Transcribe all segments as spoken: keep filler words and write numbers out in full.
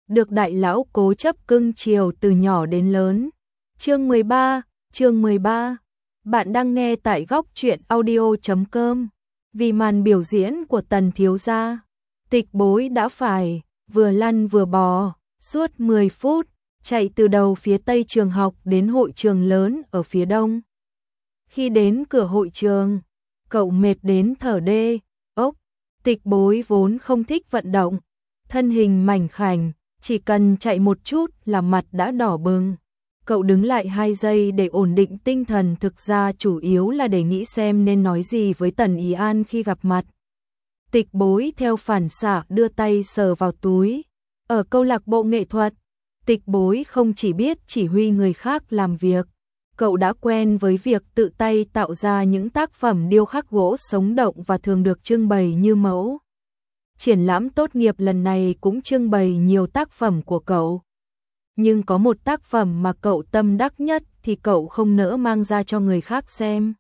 được đại lão cố chấp cưng chiều từ nhỏ đến lớn. Chương mười ba, chương mười ba. Bạn đang nghe tại góc truyện audio chấm com. Vì màn biểu diễn của Tần thiếu gia, Tịch Bối đã phải vừa lăn vừa bò suốt mười phút, chạy từ đầu phía tây trường học đến hội trường lớn ở phía đông. Khi đến cửa hội trường, cậu mệt đến thở đê ốc. Tịch Bối vốn không thích vận động, thân hình mảnh khảnh, chỉ cần chạy một chút là mặt đã đỏ bừng. Cậu đứng lại hai giây để ổn định tinh thần, thực ra chủ yếu là để nghĩ xem nên nói gì với Tần Ý An khi gặp mặt. Tịch Bối theo phản xạ đưa tay sờ vào túi. Ở câu lạc bộ nghệ thuật, Tịch Bối không chỉ biết chỉ huy người khác làm việc, cậu đã quen với việc tự tay tạo ra những tác phẩm điêu khắc gỗ sống động và thường được trưng bày như mẫu. Triển lãm tốt nghiệp lần này cũng trưng bày nhiều tác phẩm của cậu. Nhưng có một tác phẩm mà cậu tâm đắc nhất thì cậu không nỡ mang ra cho người khác xem.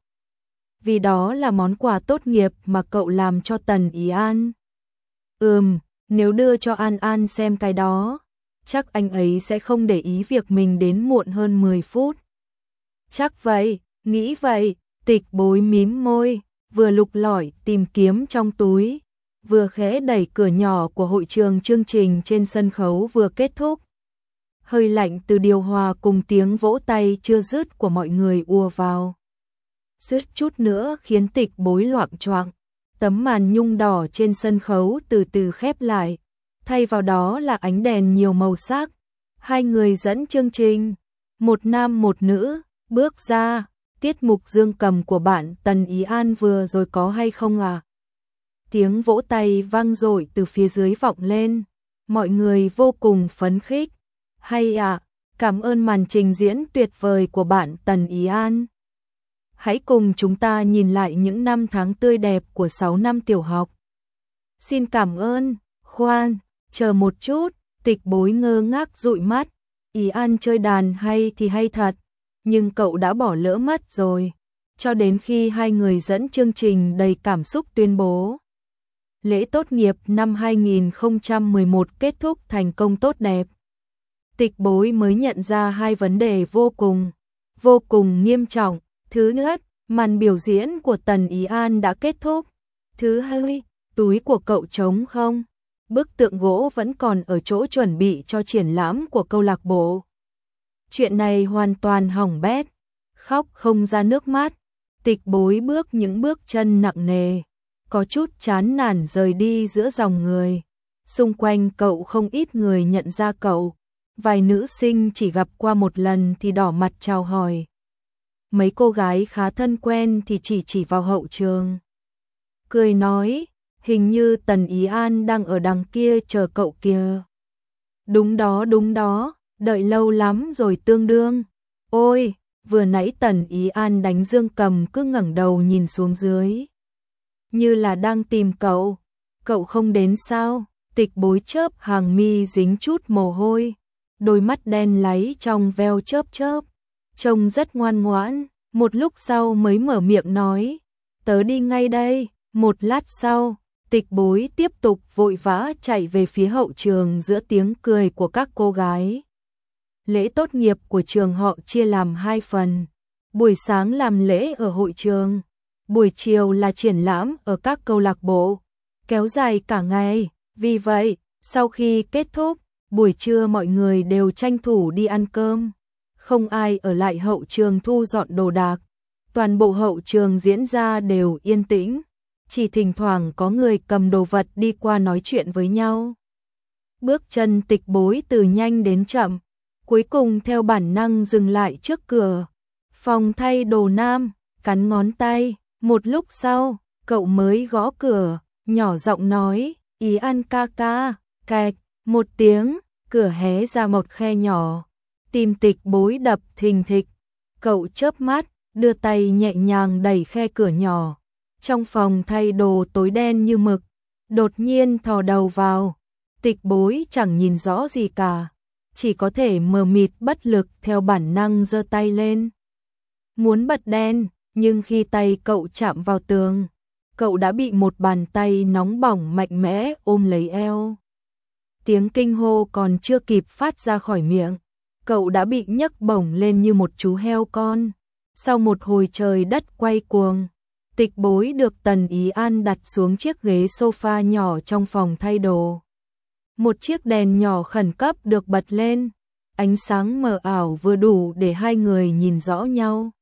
Vì đó là món quà tốt nghiệp mà cậu làm cho Tần Ý An. Ừm, nếu đưa cho An An xem cái đó, chắc anh ấy sẽ không để ý việc mình đến muộn hơn mười phút. Chắc vậy, nghĩ vậy, Tịch Bối mím môi, vừa lục lọi tìm kiếm trong túi, vừa khẽ đẩy cửa nhỏ của hội trường. Chương trình trên sân khấu vừa kết thúc. Hơi lạnh từ điều hòa cùng tiếng vỗ tay chưa dứt của mọi người ùa vào. Suýt chút nữa khiến Tịch Bối loạng choạng. Tấm màn nhung đỏ trên sân khấu từ từ khép lại, thay vào đó là ánh đèn nhiều màu sắc. Hai người dẫn chương trình, một nam một nữ, bước ra. Tiết mục dương cầm của bạn Tần Ý An vừa rồi có hay không à? Tiếng vỗ tay vang dội từ phía dưới vọng lên. Mọi người vô cùng phấn khích. Hay ạ, à, cảm ơn màn trình diễn tuyệt vời của bạn Tần Ý An. Hãy cùng chúng ta nhìn lại những năm tháng tươi đẹp của sáu năm tiểu học. Xin cảm ơn. Khoan, chờ một chút. Tịch Bối ngơ ngác dụi mắt. Ý An chơi đàn hay thì hay thật, nhưng cậu đã bỏ lỡ mất rồi. Cho đến khi hai người dẫn chương trình đầy cảm xúc tuyên bố lễ tốt nghiệp năm hai nghìn không trăm mười một kết thúc thành công tốt đẹp, Tịch Bối mới nhận ra hai vấn đề vô cùng, vô cùng nghiêm trọng. Thứ nhất, màn biểu diễn của Tần Ý An đã kết thúc. Thứ hai, túi của cậu trống không? Bức tượng gỗ vẫn còn ở chỗ chuẩn bị cho triển lãm của câu lạc bộ. Chuyện này hoàn toàn hỏng bét. Khóc không ra nước mắt. Tịch Bối bước những bước chân nặng nề, có chút chán nản rời đi giữa dòng người. Xung quanh cậu không ít người nhận ra cậu. Vài nữ sinh chỉ gặp qua một lần thì đỏ mặt chào hỏi. Mấy cô gái khá thân quen thì chỉ chỉ vào hậu trường, cười nói, hình như Tần Ý An đang ở đằng kia chờ cậu kìa. Đúng đó đúng đó, đợi lâu lắm rồi tương đương. Ôi, vừa nãy Tần Ý An đánh dương cầm cứ ngẩng đầu nhìn xuống dưới, như là đang tìm cậu. Cậu không đến sao? Tịch Bối chớp hàng mi dính chút mồ hôi, đôi mắt đen láy trong veo chớp chớp, trông rất ngoan ngoãn. Một lúc sau mới mở miệng nói, tớ đi ngay đây. Một lát sau, Tịch Bối tiếp tục vội vã chạy về phía hậu trường giữa tiếng cười của các cô gái. Lễ tốt nghiệp của trường họ chia làm hai phần. Buổi sáng làm lễ ở hội trường, buổi chiều là triển lãm ở các câu lạc bộ, kéo dài cả ngày. Vì vậy, sau khi kết thúc, buổi trưa mọi người đều tranh thủ đi ăn cơm. Không ai ở lại hậu trường thu dọn đồ đạc. Toàn bộ hậu trường diễn ra đều yên tĩnh, chỉ thỉnh thoảng có người cầm đồ vật đi qua nói chuyện với nhau. Bước chân Tịch Bối từ nhanh đến chậm, cuối cùng theo bản năng dừng lại trước cửa phòng thay đồ nam, cắn ngón tay. Một lúc sau, cậu mới gõ cửa, nhỏ giọng nói, Ý An ca ca. Cạch, một tiếng, cửa hé ra một khe nhỏ. Tim Tịch Bối đập thình thịch. Cậu chớp mắt, đưa tay nhẹ nhàng đẩy khe cửa nhỏ. Trong phòng thay đồ tối đen như mực, đột nhiên thò đầu vào. Tịch Bối chẳng nhìn rõ gì cả, chỉ có thể mờ mịt bất lực theo bản năng giơ tay lên, muốn bật đèn, nhưng khi tay cậu chạm vào tường, cậu đã bị một bàn tay nóng bỏng mạnh mẽ ôm lấy eo. Tiếng kinh hô còn chưa kịp phát ra khỏi miệng, cậu đã bị nhấc bổng lên như một chú heo con. Sau một hồi trời đất quay cuồng, Tịch Bối được Tần Ý An đặt xuống chiếc ghế sofa nhỏ trong phòng thay đồ. Một chiếc đèn nhỏ khẩn cấp được bật lên, ánh sáng mờ ảo vừa đủ để hai người nhìn rõ nhau.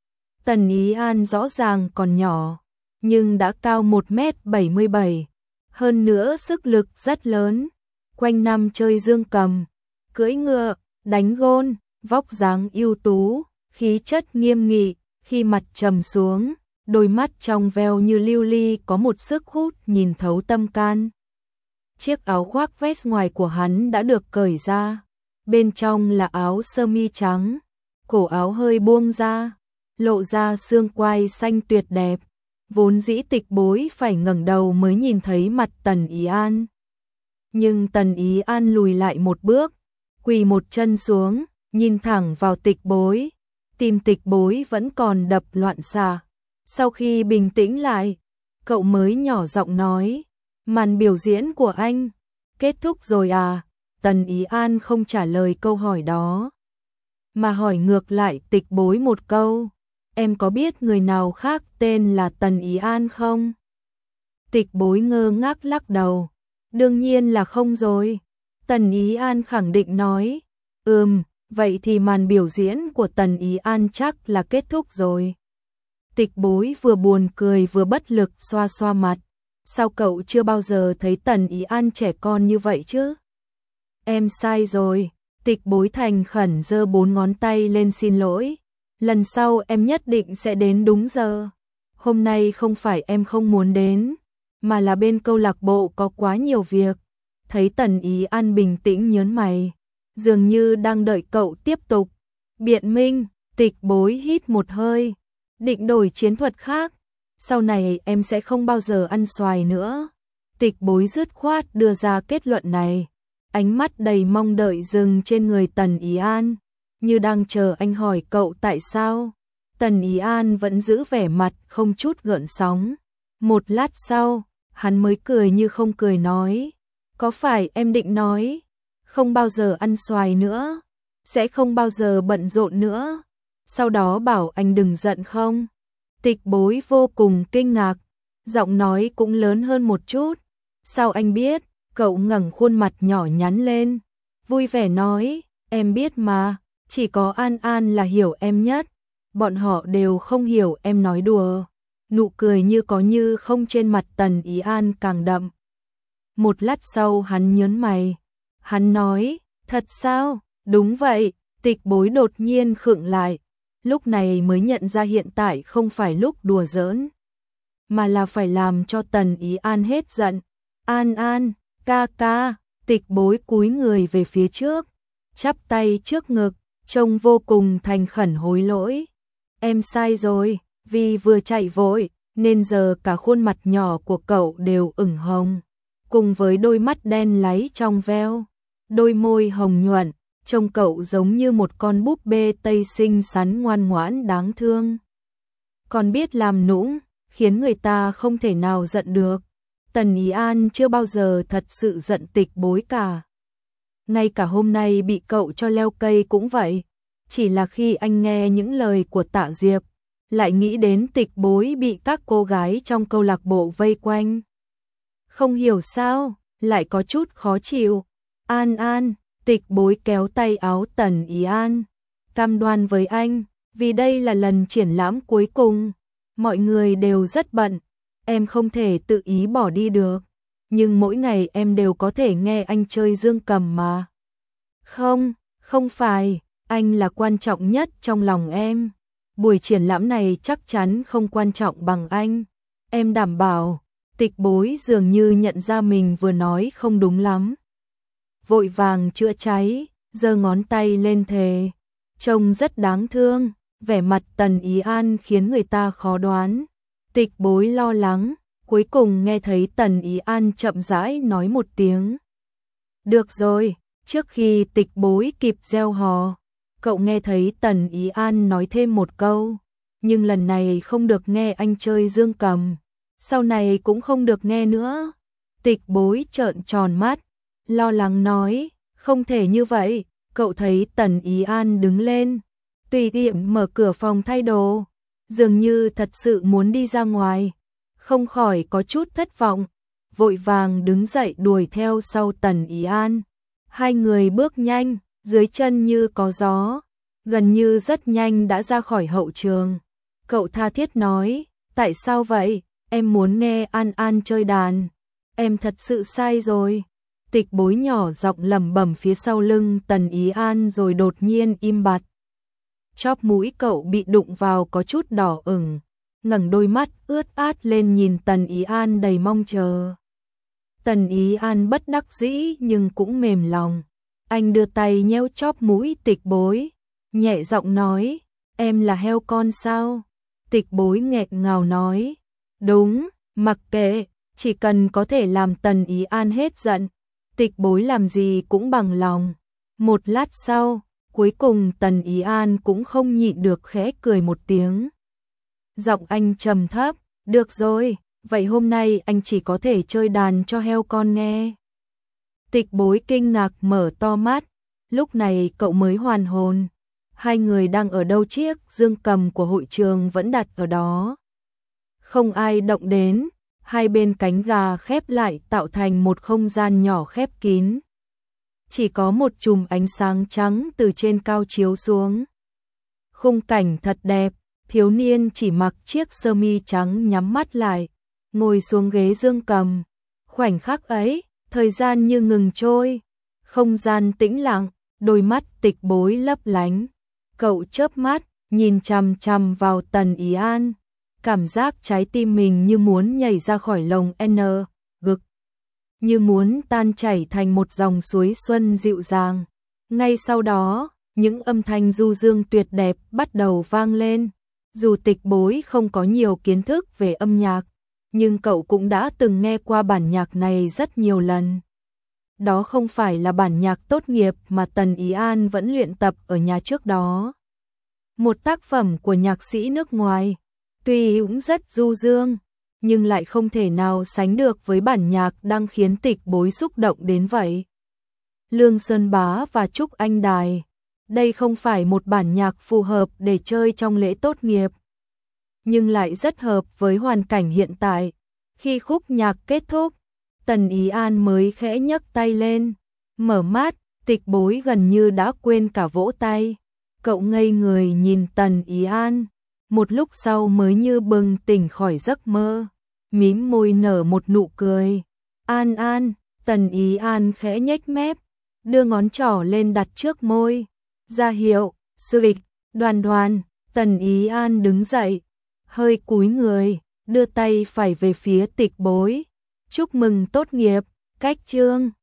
Tần Ý An rõ ràng còn nhỏ, nhưng đã cao một mét bảy mươi bảy, hơn nữa sức lực rất lớn. Quanh năm chơi dương cầm, cưỡi ngựa, đánh gôn, vóc dáng ưu tú, khí chất nghiêm nghị, khi mặt trầm xuống, đôi mắt trong veo như lưu ly có một sức hút nhìn thấu tâm can. Chiếc áo khoác vest ngoài của hắn đã được cởi ra, bên trong là áo sơ mi trắng, cổ áo hơi buông ra, lộ ra xương quai xanh tuyệt đẹp. Vốn dĩ Tịch Bối phải ngẩng đầu mới nhìn thấy mặt Tần Ý An. Nhưng Tần Ý An lùi lại một bước, quỳ một chân xuống, nhìn thẳng vào Tịch Bối. Tim Tịch Bối vẫn còn đập loạn xạ. Sau khi bình tĩnh lại, cậu mới nhỏ giọng nói, màn biểu diễn của anh kết thúc rồi à? Tần Ý An không trả lời câu hỏi đó, mà hỏi ngược lại Tịch Bối một câu, em có biết người nào khác tên là Tần Ý An không? Tịch Bối ngơ ngác lắc đầu, đương nhiên là không rồi. Tần Ý An khẳng định nói, ừm, vậy thì màn biểu diễn của Tần Ý An chắc là kết thúc rồi. Tịch Bối vừa buồn cười vừa bất lực xoa xoa mặt, sao cậu chưa bao giờ thấy Tần Ý An trẻ con như vậy chứ? Em sai rồi. Tịch Bối thành khẩn giơ bốn ngón tay lên xin lỗi, lần sau em nhất định sẽ đến đúng giờ. Hôm nay không phải em không muốn đến, mà là bên câu lạc bộ có quá nhiều việc. Thấy Tần Ý An bình tĩnh nhớn mày, dường như đang đợi cậu tiếp tục biện minh. Tịch Bối hít một hơi, định đổi chiến thuật khác. Sau này em sẽ không bao giờ ăn xoài nữa. Tịch Bối dứt khoát đưa ra kết luận này, ánh mắt đầy mong đợi dừng trên người Tần Ý An, như đang chờ anh hỏi cậu tại sao. Tần Ý An vẫn giữ vẻ mặt không chút gợn sóng. Một lát sau, hắn mới cười như không cười nói, có phải em định nói không bao giờ ăn xoài nữa, sẽ không bao giờ bận rộn nữa, sau đó bảo anh đừng giận không? Tịch Bối vô cùng kinh ngạc, giọng nói cũng lớn hơn một chút, sao anh biết? Cậu ngẩng khuôn mặt nhỏ nhắn lên, vui vẻ nói, em biết mà, chỉ có An An là hiểu em nhất, bọn họ đều không hiểu em nói đùa. Nụ cười như có như không trên mặt Tần Ý An càng đậm. Một lát sau hắn nhớn mày, hắn nói, thật sao? Đúng vậy. Tịch Bối đột nhiên khựng lại, lúc này mới nhận ra hiện tại không phải lúc đùa giỡn, mà là phải làm cho Tần Ý An hết giận. An An, ca ca. Tịch Bối cúi người về phía trước, chắp tay trước ngực, trông vô cùng thành khẩn hối lỗi. Em sai rồi, vì vừa chạy vội, nên giờ cả khuôn mặt nhỏ của cậu đều ửng hồng, cùng với đôi mắt đen láy trong veo, đôi môi hồng nhuận, trông cậu giống như một con búp bê Tây xinh xắn ngoan ngoãn đáng thương. Còn biết làm nũng, khiến người ta không thể nào giận được. Tần Ý An chưa bao giờ thật sự giận Tịch Bối cả. Ngay cả hôm nay bị cậu cho leo cây cũng vậy. Chỉ là khi anh nghe những lời của Tạ Diệp, lại nghĩ đến Tịch Bối bị các cô gái trong câu lạc bộ vây quanh. Không hiểu sao, lại có chút khó chịu. An An, Tịch Bối kéo tay áo Tần Ý An, cam đoan với anh, vì đây là lần triển lãm cuối cùng. Mọi người đều rất bận, em không thể tự ý bỏ đi được, nhưng mỗi ngày em đều có thể nghe anh chơi dương cầm mà. Không, không phải, anh là quan trọng nhất trong lòng em. Buổi triển lãm này chắc chắn không quan trọng bằng anh, em đảm bảo. Tịch Bối dường như nhận ra mình vừa nói không đúng lắm, vội vàng chữa cháy, giơ ngón tay lên thề, trông rất đáng thương. Vẻ mặt Tần Ý An khiến người ta khó đoán. Tịch Bối lo lắng, cuối cùng nghe thấy Tần Ý An chậm rãi nói một tiếng. Được rồi. Trước khi Tịch Bối kịp gieo hò, cậu nghe thấy Tần Ý An nói thêm một câu, nhưng lần này không được nghe anh chơi dương cầm, sau này cũng không được nghe nữa. Tịch Bối trợn tròn mắt, lo lắng nói, không thể như vậy. Cậu thấy Tần Ý An đứng lên, tùy tiện mở cửa phòng thay đồ, dường như thật sự muốn đi ra ngoài, không khỏi có chút thất vọng, vội vàng đứng dậy đuổi theo sau Tần Ý An. Hai người bước nhanh, dưới chân như có gió, gần như rất nhanh đã ra khỏi hậu trường. Cậu tha thiết nói, tại sao vậy, em muốn nghe An An chơi đàn, em thật sự sai rồi. Tịch Bối nhỏ giọng lẩm bẩm phía sau lưng Tần Ý An rồi đột nhiên im bặt. Chóp mũi cậu bị đụng vào có chút đỏ ửng, ngẩng đôi mắt ướt át lên nhìn Tần Ý An đầy mong chờ. Tần Ý An bất đắc dĩ nhưng cũng mềm lòng. Anh đưa tay nhéo chóp mũi Tịch Bối, nhẹ giọng nói, em là heo con sao? Tịch Bối nghẹn ngào nói, đúng, mặc kệ, chỉ cần có thể làm Tần Ý An hết giận, Tịch Bối làm gì cũng bằng lòng. Một lát sau, cuối cùng Tần Ý An cũng không nhịn được khẽ cười một tiếng. Giọng anh trầm thấp, được rồi, vậy hôm nay anh chỉ có thể chơi đàn cho heo con nghe. Tịch Bối kinh ngạc mở to mắt, lúc này cậu mới hoàn hồn. Hai người đang ở đâu, chiếc dương cầm của hội trường vẫn đặt ở đó. Không ai động đến, hai bên cánh gà khép lại tạo thành một không gian nhỏ khép kín. Chỉ có một chùm ánh sáng trắng từ trên cao chiếu xuống. Khung cảnh thật đẹp, thiếu niên chỉ mặc chiếc sơ mi trắng nhắm mắt lại, ngồi xuống ghế dương cầm. Khoảnh khắc ấy, thời gian như ngừng trôi, không gian tĩnh lặng, đôi mắt Tịch Bối lấp lánh. Cậu chớp mắt, nhìn chằm chằm vào Tần Ý An, cảm giác trái tim mình như muốn nhảy ra khỏi lồng N, gực, như muốn tan chảy thành một dòng suối xuân dịu dàng. Ngay sau đó, những âm thanh du dương tuyệt đẹp bắt đầu vang lên. Dù Tịch Bối không có nhiều kiến thức về âm nhạc, nhưng cậu cũng đã từng nghe qua bản nhạc này rất nhiều lần. Đó không phải là bản nhạc tốt nghiệp mà Tần Ý An vẫn luyện tập ở nhà trước đó. Một tác phẩm của nhạc sĩ nước ngoài, tuy cũng rất du dương, nhưng lại không thể nào sánh được với bản nhạc đang khiến Tịch Bối xúc động đến vậy. Lương Sơn Bá và Trúc Anh Đài, đây không phải một bản nhạc phù hợp để chơi trong lễ tốt nghiệp, nhưng lại rất hợp với hoàn cảnh hiện tại. Khi khúc nhạc kết thúc, Tần Ý An mới khẽ nhấc tay lên, mở mắt, Tịch Bối gần như đã quên cả vỗ tay. Cậu ngây người nhìn Tần Ý An, một lúc sau mới như bừng tỉnh khỏi giấc mơ, mím môi nở một nụ cười. An An, Tần Ý An khẽ nhếch mép, đưa ngón trỏ lên đặt trước môi, ra hiệu, sư vịch, Đoàn Đoàn. Tần Ý An đứng dậy, hơi cúi người, đưa tay phải về phía Tịch Bối. Chúc mừng tốt nghiệp, cách chương.